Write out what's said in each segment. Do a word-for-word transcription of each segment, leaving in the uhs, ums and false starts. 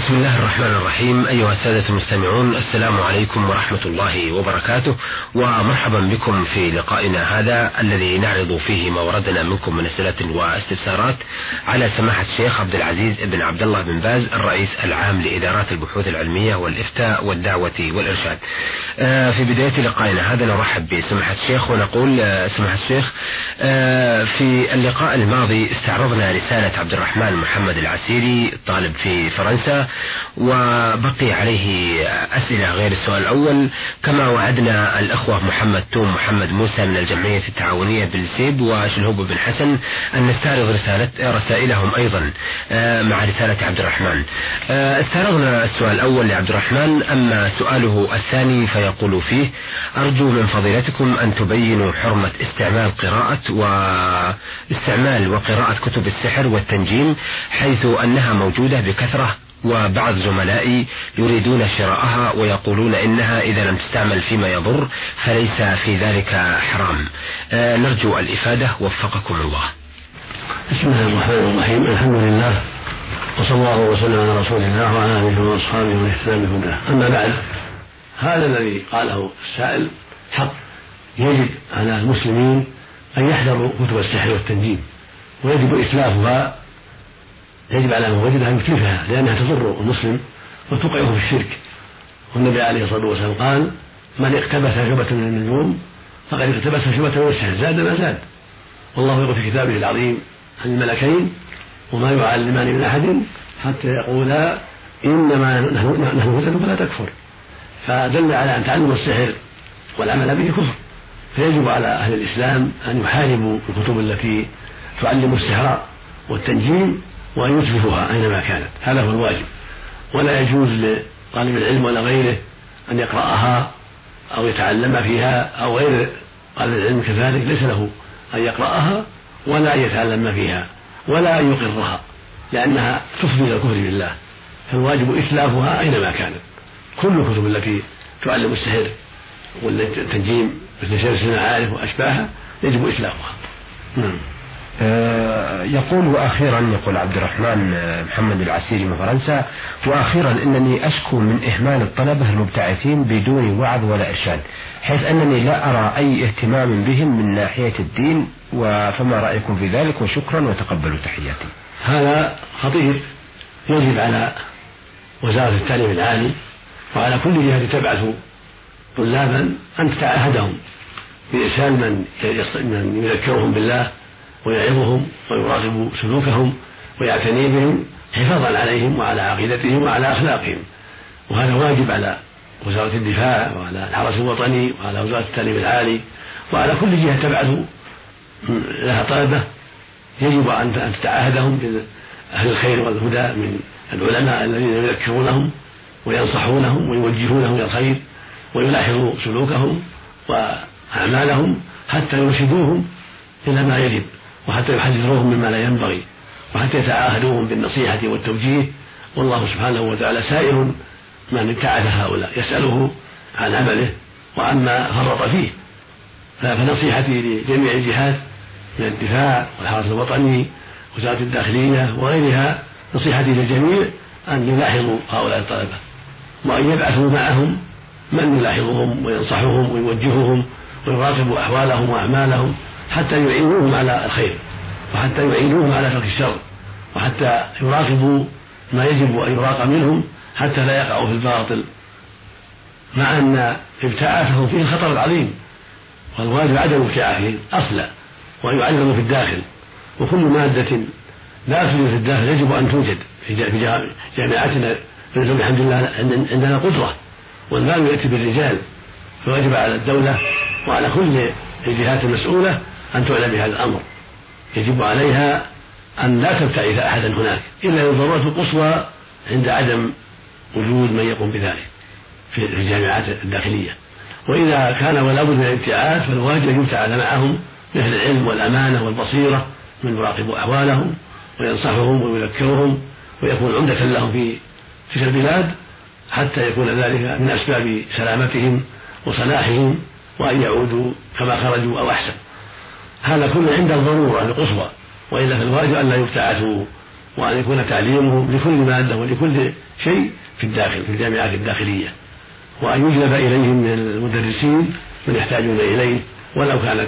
بسم الله الرحمن الرحيم. أيها السادة المستمعون، السلام عليكم ورحمة الله وبركاته، ومرحبا بكم في لقائنا هذا الذي نعرض فيه ما وردنا منكم من أسئلة واستفسارات على سماحة الشيخ عبد العزيز بن عبد الله بن باز، الرئيس العام لإدارات البحوث العلمية والإفتاء والدعوة والإرشاد. في بداية لقائنا هذا نرحب بسماحة الشيخ ونقول سماحة الشيخ، في اللقاء الماضي استعرضنا رسالة عبد الرحمن محمد العسيري طالب في فرنسا، وبقي عليه أسئلة غير السؤال الأول، كما وعدنا الأخوة محمد توم محمد موسى من الجمعية التعاونية بالسيب وشلهوب بن حسن أن نستعرض رسالة رسائلهم أيضا مع رسالة عبد الرحمن. استعرضنا السؤال الأول لعبد الرحمن، أما سؤاله الثاني فيقول فيه: أرجو من فضيلتكم أن تبينوا حرمة استعمال قراءة واستعمال وقراءة كتب السحر والتنجيم، حيث أنها موجودة بكثرة، وبعض زملائي يريدون شراءها ويقولون إنها إذا لم تستعمل فيما يضر فليس في ذلك حرام. أه نرجو الإفادة، وفقكم الله. بسم الله الرحمن الرحيم. الحمد لله، وصلى الله وسلم على رسول الله وعلى آله وأصحابه ومن اهتدى بهداه. أما بعد، هذا الذي قاله السائل حق. يجب على المسلمين أن يحذروا كتب السحر والتنجيم، ويجب إتلافها. يجب على من وجدها أن يتلفها، لأنها تضر المسلم وتوقعه في الشرك. والنبي عليه الصلاة والسلام قال: من اقتبس شعبة من النجوم فقد اقتبس شعبة من السحر، زاد ما زاد. والله يقول في كتابه العظيم عن الملكين: وما يعلمان من أحد حتى يقولا إنما نحن فتن فلا تكفر. فدل على أن تعلم السحر والعمل به كفر، فيجب على أهل الإسلام أن يحاربوا الكتب التي تعلم السحر والتنجيم وأن يتلفوها أينما كانت. هذا هو الواجب، ولا يجوز لطالب العلم ولا غيره أن يقرأها أو يتعلم فيها، أو غير طالب العلم كذلك ليس له أن يقرأها ولا أن يتعلم فيها ولا أن يقرها، لأنها تفضي إلى الكفر بالله. فالواجب إتلافها أينما كانت. كل الكتب التي تعلم السحر والتنجيم مثل سير المعارف وأشباهها يجب إتلافها. نعم. أه يقول: وأخيرا، يقول عبد الرحمن محمد العسيري من فرنسا: وأخيرا إنني أشكو من إهمال الطلبة المبتعثين بدون وعظ ولا إرشاد، حيث أنني لا أرى أي اهتمام بهم من ناحية الدين، فما رأيكم في ذلك؟ وشكرا وتقبلوا تحياتي. هذا خطير. يجب على وزارة التعليم العالي وعلى كل جهة تبعث طلابا أن تتعهدهم بإرسال من من يذكرهم بالله ويعظهم ويراقب سلوكهم ويعتني بهم حفاظا عليهم وعلى عقيدتهم وعلى أخلاقهم. وهذا واجب على وزارة الدفاع وعلى الحرس الوطني وعلى وزارة التعليم العالي وعلى كل جهة تبعث لها طلبة. يجب أن تتعاهدهم بأهل الخير والهدى من العلماء الذين يذكرونهم وينصحونهم ويوجهونهم إلى الخير، ويلاحظوا سلوكهم وأعمالهم حتى يرشدوهم إلى ما يجب، وحتى يحذروهم مما لا ينبغي، وحتى يتعاهدوهم بالنصيحة والتوجيه. والله سبحانه وتعالى سائل من ابتعث هؤلاء، يسأله عن عمله وعما فرط فيه. فنصيحتي لجميع الجهات من الدفاع والحرس الوطني ووزارة الداخلية وغيرها، نصيحتي للجميع أن يلاحظوا هؤلاء الطلبة، وأن يبعثوا معهم من يلاحظهم وينصحهم ويوجههم ويراقب أحوالهم وأعمالهم، حتى يعينوهم على الخير وحتى يعينوهم على ترك الشر، وحتى يراقبوا ما يجب أن يراقب منهم حتى لا يقعوا في الباطل، مع أن ابتعاثهم فيه الخطر العظيم. والواجب عدم ابتعاثهم أصلا، وأن يعلموا في الداخل. وكل مادة لا توجد في الداخل يجب أن توجد في جامعاتنا. الحمد لله عندنا قدرة، والمال يأتي بالرجال، فواجب على الدولة وعلى كل الجهات المسؤولة أن تعلم بهذا الأمر. يجب عليها أن لا تبتعث أحدا هناك إلا للضرورة القصوى عند عدم وجود من يقوم بذلك في الجامعات الداخلية. وإذا كان ولا بد من الابتعاث فالواجب أن يبتعث معهم مثل العلم والأمانة والبصيرة من يراقب أحوالهم وينصحهم ويذكرهم ويكون عمدة لهم في تلك البلاد، حتى يكون ذلك من أسباب سلامتهم وصلاحهم وأن يعودوا كما خرجوا أو أحسن. هذا كله عند الضرورة القصوى، وإلا فالواجب أن لا يبتعثوا وأن يكون تعليمه لكل مادة ولكل شيء في الداخل في الجامعات الداخلية، وأن يجلب إليهم من المدرسين من يحتاجون إليه، ولو كانت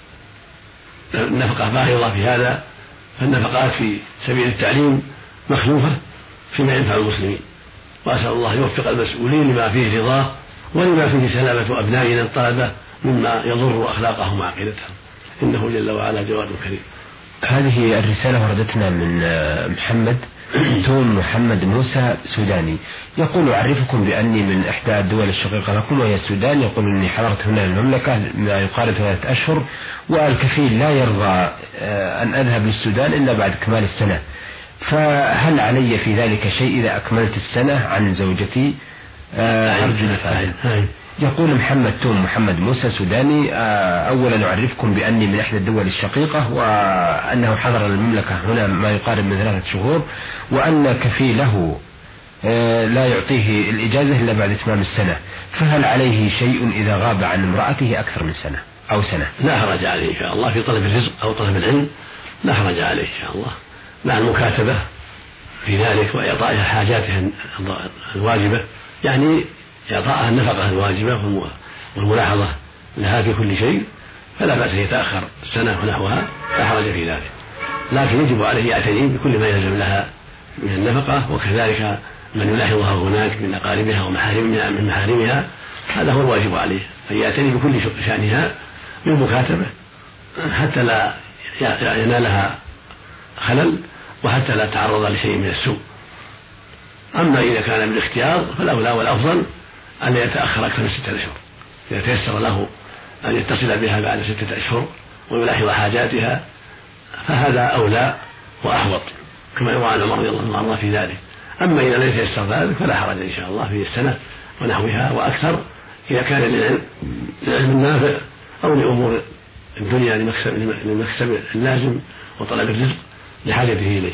النفقة باهظة في هذا، فالنفقات في سبيل التعليم مخلوفة فيما ينفع المسلمين. وأسأل الله يوفق المسؤولين لما فيه رضاه ولما فيه سلامة أبنائنا الطلبة مما يضر أخلاقهم وعقيدتهم، إنه جل وعلا جواد كريم. هذه الرسالة وردتنا من محمد توم محمد موسى سوداني، يقول: أعرفكم بأني من إحدى الدول الشقيقة لكم وهي السودان. يقول: إني حضرت هنا المملكة ما يقارب ثلاثة أشهر، والكفيل لا يرضى أن أذهب للسودان إلا بعد كمال السنة، فهل علي في ذلك شيء إذا أكملت السنة عن زوجتي؟ أرجو الإفادة. يقول محمد توم محمد موسى سوداني: أولا أعرفكم بأني من إحدى الدول الشقيقة، وأنه حضر المملكة هنا ما يقارب من ثلاثة شهور، وأن كفيله لا يعطيه الإجازة إلا بعد إتمام السنة، فهل عليه شيء إذا غاب عن امرأته أكثر من سنة أو سنة؟ لا حرج عليه إن شاء الله في طلب الرزق أو طلب العلم، لا حرج عليه إن شاء الله، مع المكاتبة في ذلك وإعطائها حاجاتها الواجبة، يعني إعطائها النفقة الواجبة والملاحظة لها في كل شيء، فلا بأس يتأخر سنة ونحوها، لا حرج في ذلك، لكن يجب عليه يعتني بكل ما يلزم لها من النفقة، وكذلك من يلاحظها هناك من أقاربها ومحارمها من محارمها، هذا هو الواجب عليه، أن يعتني بكل شأنها بالمكاتبة حتى لا ينالها خلل وحتى لا تعرض لشيء من السوء. أما إذا كان بالاختيار فالأولى والأفضل أن يتأخر أكثر من ستة أشهر، إذا تيسر له أن يتصل بها بعد ستة أشهر ويلاحظ حاجاتها فهذا أولى وأحوط، كما يروى عن عمر رضي الله عنه في ذلك. أما إذا لم يتيسر ذلك فلا حرج إن شاء الله في السنة ونحوها وأكثر، إذا كان للعلم النافع أو لأمور الدنيا للمكسب اللازم وطلب الرزق لحاجته إليه.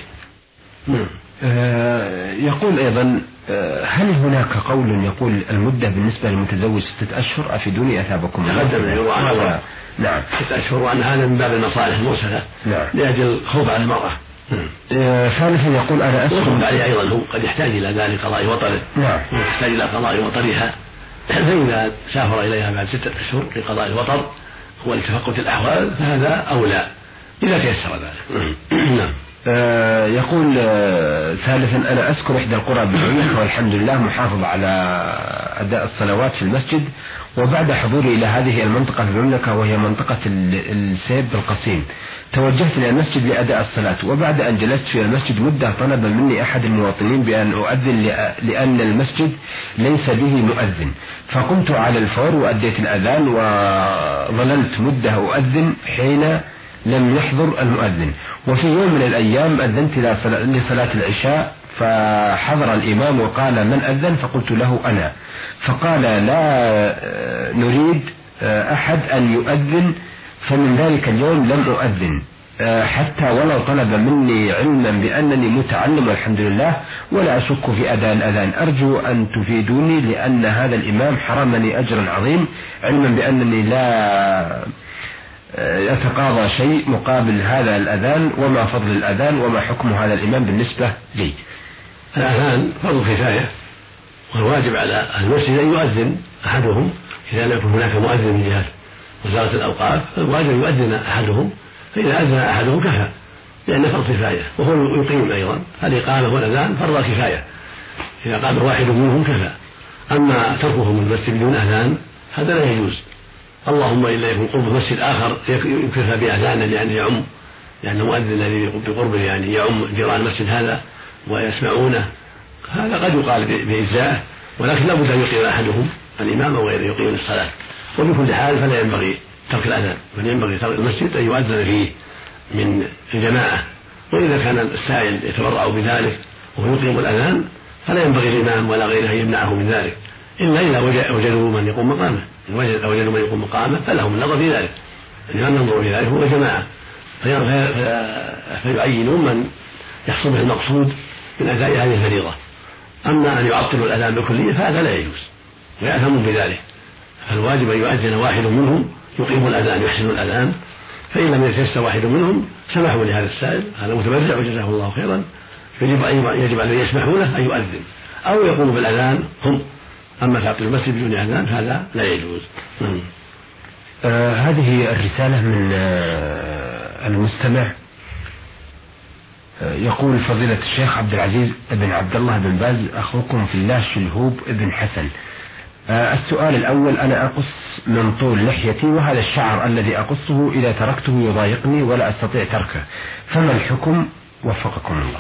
آه يقول أيضا: آه هل هناك قول يقول المدة بالنسبة للمتزوج ستة أشهر؟ أفيدوني أثابكم. تقدم يروى نعم ستة أشهر، وأن هذا من باب المصالح المرسلة نعم لأجل الخوف على المرأة. آه ثالثا يقول: أنا أسكن عليه أيضا هو قد يحتاج إلى ذلك قضاء وطره، نعم يحتاج إلى قضاء وطرها، فإذا سافر إليها بعد ستة أشهر لقضاء الوطر ولتفقد الأحوال فهذا أولى إذا تيسر ذلك. نعم. آه يقول آه ثالثا: أنا أسكن إحدى القرى بالمملكة والحمد لله محافظ على أداء الصلوات في المسجد، وبعد حضوري إلى هذه المنطقة في المملكة وهي منطقة السيب القصيم توجهت إلى المسجد لأداء الصلاة، وبعد أن جلست في المسجد مدة طلب مني أحد المواطنين بأن أؤذن لأن المسجد ليس به مؤذن، فقمت على الفور وأديت الأذان وظللت مدة أؤذن حين لم يحضر المؤذن. وفي يوم من الأيام أذنت لصلاة العشاء فحضر الإمام وقال: من أذن؟ فقلت له: أنا. فقال: لا نريد أحد أن يؤذن. فمن ذلك اليوم لم أؤذن حتى ولو طلب مني علما بأنني متعلم والحمد لله ولا أشك في أداء الأذان. أرجو أن تفيدوني لأن هذا الإمام حرمني أجرا عظيم، علما بأنني لا يتقاضى شيء مقابل هذا الأذان، وما فضل الأذان وما حكم هذا الإمام بالنسبة لي؟ الأذان فرض كفاية، والواجب على المسجد أن يؤذن أحدهم إذا لم يكن هناك مؤذن من جهة وزارة الأوقاف، فالواجب يؤذن أحدهم، فإذا أذن أحدهم كفى، لأن فرض كفاية، وهو يقيم أيضا. الإقامة والأذان فرض كفاية، إذا قام واحد منهم كفى. أما تركهم المسجد بدون أذان هذا لا يجوز، اللهم إلا يكون قرب مسجد آخر يكفى بأذان لأنه يعم، لأن المؤذن الذي بقربه يعني يعم جيران المسجد هذا ويسمعونه، هذا قد يقال بإجزاءه، ولكن لا بد أن يقيم أحدهم الإمام وغيره يقيم الصلاة. وبكل حال فلا ينبغي ترك الأذان، بل ينبغي ترك المسجد أن يؤذن فيه من الجماعة، وإذا كان السائل يتبرع بذلك وهو يقيم الأذان فلا ينبغي الإمام ولا غيره أن يمنعه من ذلك، إلا إذا وجدوا من يقوم مقامه. إن وجدوا من يقوم مقامه فلهم النظر في ذلك، الإمام ينظر في ذلك هو جماعة فيعينون من يحصل به المقصود من أداء هذه الفريضة. أما أن يعطلوا الأذان بكلية فهذا لا يجوز ويأثمون بذلك، فالواجب أن يؤذن واحد منهم يقيم الأذان يحسن الأذان، فإن لم يتيسر واحد منهم سمحوا لهذا السائل، هذا متبرع وجزاه الله خيرا، يجب يجب عليه يسمحوا له أن يؤذن أو يقوموا بالأذان هم. أما تعطيل المسجد بدون أذان هذا لا يجوز. آه هذه الرسالة من آه المستمع آه يقول: فضيلة الشيخ عبد العزيز بن عبد الله بن باز، أخوكم في الله شلهوب ابن حسن. آه السؤال الأول: أنا أقص من طول لحيتي، وهذا الشعر الذي أقصه إذا تركته يضايقني ولا أستطيع تركه، فما الحكم؟ وفقكم الله.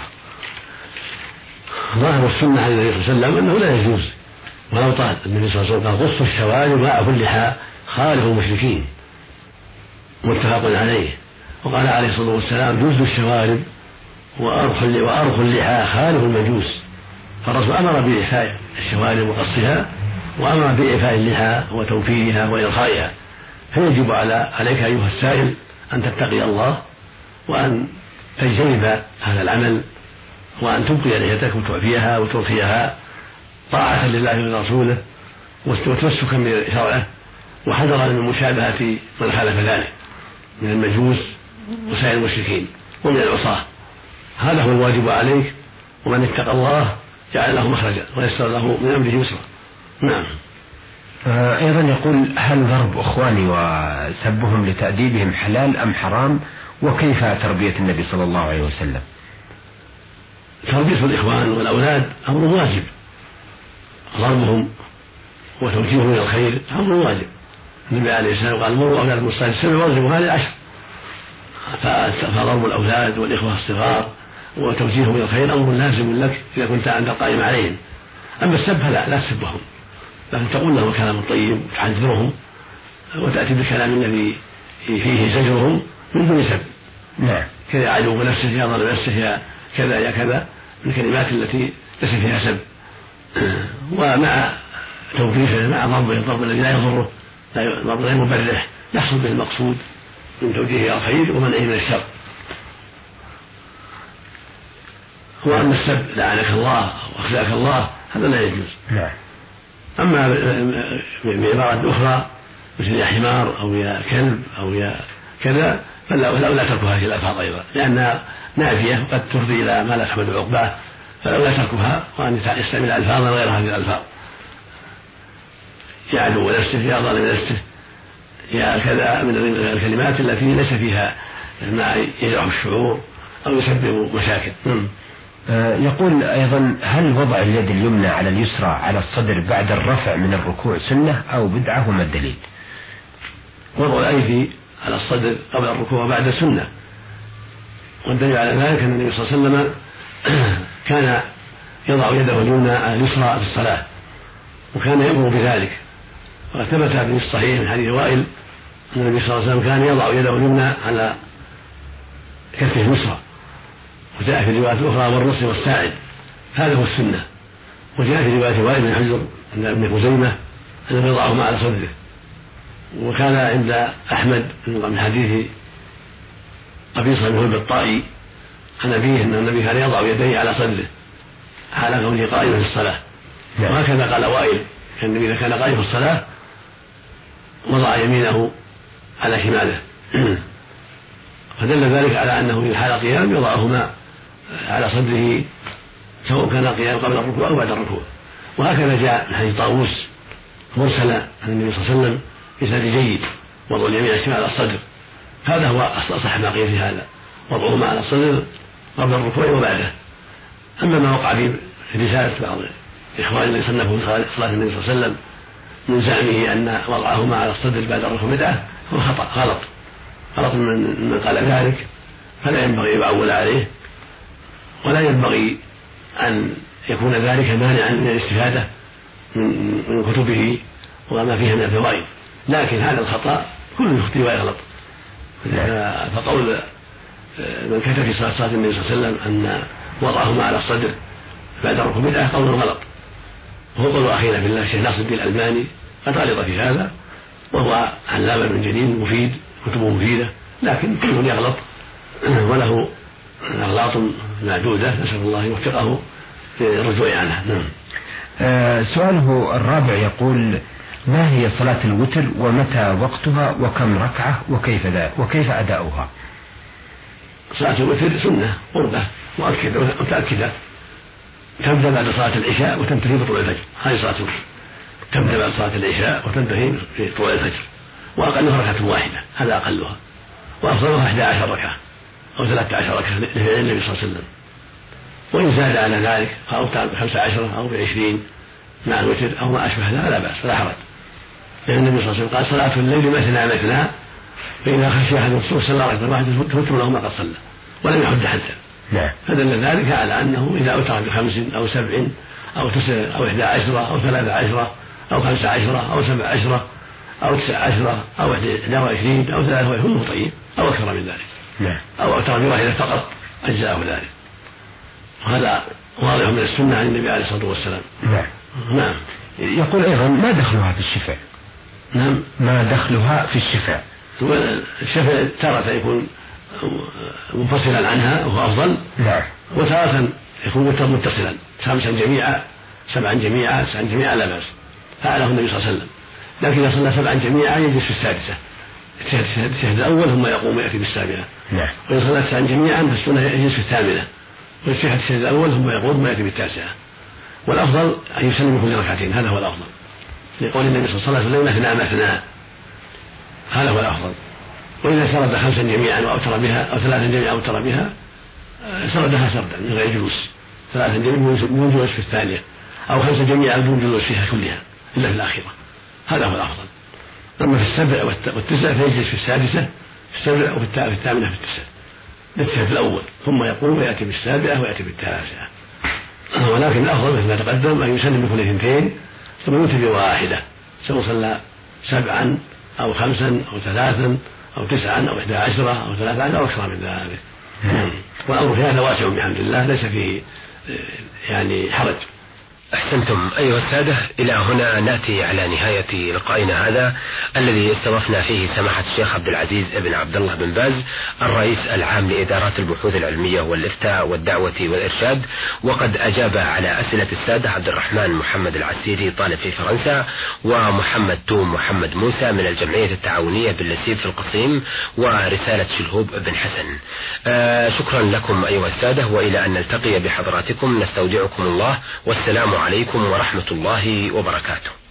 ظاهر السنة عن النبي صلى الله عليه وسلم أنه لا يجوز ولو طال. النبي صلى الله عليه وسلم قال: قصوا الشوارب وأعفوا اللحى خالف المشركين، متفق عليه. وقال عليه الصلاة والسلام: جزوا الشوارب وأرخوا اللحى خالف المجوس. فالرسول أمر بإعفاء الشوارب وقصها، وأمر بإعفاء اللحى وتوفيرها وإرخائها. فيجب على عليك أيها السائل أن تتقي الله وأن تجتنب هذا العمل، وأن تبقي لحيتك وتعفيها وترخيها طاعة لله ولرسوله وتمسكا بشرعه، وحذرا من مشابهة من خالف ذلك من المجوس وسائر المشركين ومن العصاة. هذا هو الواجب عليك، ومن اتقى الله جعل له مخرجا ويسر له من أمره يسرا. نعم. أيضا يقول: هل ضرب أخواني وسبهم لتأديبهم حلال أم حرام؟ وكيف تربية النبي صلى الله عليه وسلم؟ تربية الإخوان والأولاد أمر واجب، ضربهم وتوجيههم إلى الخير أمر واجب. النبي عليه السلام قال: مروا أولادكم بالصلاة السبع واضربوا هذه العشر. فضرب الأولاد والإخوة الصغار وتوجيههم إلى الخير أمر لازم لك إذا كنت أنت القائم عليهم. أما السب فلا، لا تسبهم، لكن تقول لهم الكلام الطيب وتحذرهم وتأتي بالكلام الذي فيه زجرهم من دون سب. نعم. كذا عدو نفسه، يا ضرب نفسه، يا كذا يا كذا، من الكلمات التي ليس فيها سب، ومع توقيفه مع ضربه الضرب الذي لا يضره، ضرب غير مبرح يحصل به المقصود من توجيهه الى الخير ومنعه من الشر. واما السب لعنك الله واخزاك الله هذا لا يجوز. نعم. اما بعبارة اخرى مثل يا حمار او يا كلب او يا كذا فلا لا ترك هذه الالفاظ ايضا، لانها نافيه وقد تفضي الى ما لا تحمد عقباه، فلا تركها وان يستعمل الفاظا غير هذه الالفاظ. يا عدو نفسه، يا ظالم نفسه، يا كذا، من الكلمات التي ليس فيها ما يجرح الشعور او يسبب مشاكل. آه يقول ايضا: هل وضع اليد اليمنى على اليسرى على الصدر بعد الرفع من الركوع سنة او بدعة؟ وما الدليل؟ وضع الايدي على الصدر قبل الركوع وبعد سنة، والدليل على ذلك ان النبي صلى الله عليه وسلم كان يضع يده اليمنى على اليسرى في الصلاة، وكان يأمر بذلك. وقد ثبت في الصحيح من حديث وائل أن النبي صلى الله عليه وسلم كان يضع يده اليمنى على كفه اليسرى، وجاء في الروايات الأخرى والرأس والساعد، هذا هو السنة. وجاء في رواية وائل بن حجر عند ابن خزيمة أنه يضعهما على صدره. وكان عند أحمد من حديث قبيصة بن هلب الطائي عن أبيه أن النبي كان يضع يديه على صدره حال كونه قائما في الصلاة. وهكذا قال وائل كان النبي إذا كان قائما في الصلاة وضع يمينه على شماله، فدل ذلك على أنه في حال قيام يضعهما على صدره سواء كان قيام قبل الركوع أو بعد الركوع. وهكذا جاء من حديث طاووس مرسلا عن النبي صلى الله عليه وسلم بإسناد جيد وضع اليمين على الشمال على الصدر، هذا هو أصح ما قيل في هذا، وضعهما على الصدر قبل الركوع وبعده. أما ما وقع في رسالة بعض الإخوان الذي صنفوا صلاة النبي صلى الله عليه وسلم من زعمه أن وضعهما على الصدر بعد الركوع بدعة هو خطأ غلط غلط من, من قال ذلك، فلا ينبغي يعول عليه، ولا ينبغي أن يكون ذلك مانعا من الاستفادة من كتبه وما فيها من الفوائد. لكن هذا الخطأ كل يخطئ ويغلط، فقول من كتب في صلاة النبي صلى الله عليه وسلم أن وضعهما على الصدر بعد الركوع بدعة قول غلط، وهو قول أخينا في الله الشيخ ناصر الدين الألباني قد غلط في هذا، وهو علامة ابن جليل مفيد كتبه مفيدة، لكن كل يغلط وله أغلاط معدودة، نسأل الله يوفقه في الرجوع عنها. نعم. آه سؤاله الرابع يقول: ما هي صلاة الوتر ومتى وقتها وكم ركعة وكيف ذا وكيف أداؤها؟ صلاة الوتر سنة قربة مؤكدة متأكدة، تبدأ بعد صلاة العشاء وتنتهي بطلوع الفجر. هذه صلاة الوتر تبدأ بعد صلاة العشاء وتنتهي بطلوع الفجر، وأقلها ركعة واحدة، هذا أقلها، وأفضلها إحدى عشر ركعة أو ثلاثة عشر ركعة لفعل النبي صلى الله عليه وسلم. وإن زاد على ذلك فأوتر بخمسة عشرة أو بعشرين مع الوتر أو ما أشبه ذلك لا بأس فلا حرج، لأن النبي صلى الله عليه وسلم قال صلاة الليل مثنى مثنى فإذا خشي أحد الصبح صلى ركعة واحدة توتر له ما قد صلى، ولم يحد حدا. نعم. فدل ذلك على أنه إذا أوتر بخمس أو سبع أو تسع أو إحدى عشرة أو ثلاثة عشرة أو خمسة عشرة أو سبع عشرة أو تسع عشرة أو إحدى وعشرين أو ثلاثة وعشرين طيب أو أكثر من ذلك. نعم. أو أوتر بواحدة فقط أجزاءه ذلك، وهذا واضح من السنة عن النبي عليه الصلاة والسلام. نعم. نعم. يقول أيضا ما دخلها في الشفاء؟ نعم. ما دخلها في الشفاء؟ الشفاء تارة يكون منفصلا عنها وهو أفضل. نعم. وتارة يكون وتر متصلا خمسا جميعا سبعا جميعا تسعا جميعا لا بأس، فعله النبي صلى الله عليه وسلم. لكن إذا صلى سبعا جميعا يجلس في السادسة التشهد الأول ثم يقوم ويأتي بالسابعة. نعم. وإن صلى تسعا جميعا فالسنة يجلس في الثامنة ويتشهد التشهد الأول ثم يقوم ويأتي بالتاسعة. والأفضل أن يسلم كل ركعتين، هذا هو الأفضل، لقول النبي صلى الله عليه وسلم مثنى مثنى، هذا هو الأفضل. وإذا سرد خمسا جميعا وأوتر بها أو ثلاثا جميعا وأوتر بها سردها سردا من غير جلوس، ثلاثا جميعا بدون جلوس في الثانية أو خمسا جميعا بدون جلوس فيها كلها إلا في الآخرة، هذا هو الأفضل. أما في السبع والتسع فيجلس في السادسة في السبع وفي الثامنة في التسع يتشهد الأول ثم يقوم ويأتي بالسابعة ويأتي بالتاسعة. ولكن الأفضل مثل ما تقدم أن يسلم بكل اثنتين ثم يؤتي بواحدة، سواء صلى سبعا أو خمسا أو ثلاثا أو تسعا أو إحدى عشرة أو ثلاثة عشر أو أكثر من ذلك. والأمر في هذا واسع بحمد الله، ليس فيه يعني حرج. أحسنتم أيها السادة، إلى هنا نأتي على نهاية لقائنا هذا الذي استضفنا فيه سماحة الشيخ عبد العزيز بن عبد الله بن باز الرئيس العام لإدارات البحوث العلمية والإفتاء والدعوة والإرشاد، وقد أجاب على أسئلة السادة عبد الرحمن محمد العسيري طالب في فرنسا، ومحمد توم محمد موسى من الجمعية التعاونية باللسيب في القصيم، ورسالة شلهوب بن حسن. آه شكرا لكم أيها السادة، وإلى أن نلتقي بحضراتكم نستودعكم الله، والسلام عليكم ورحمة الله وبركاته.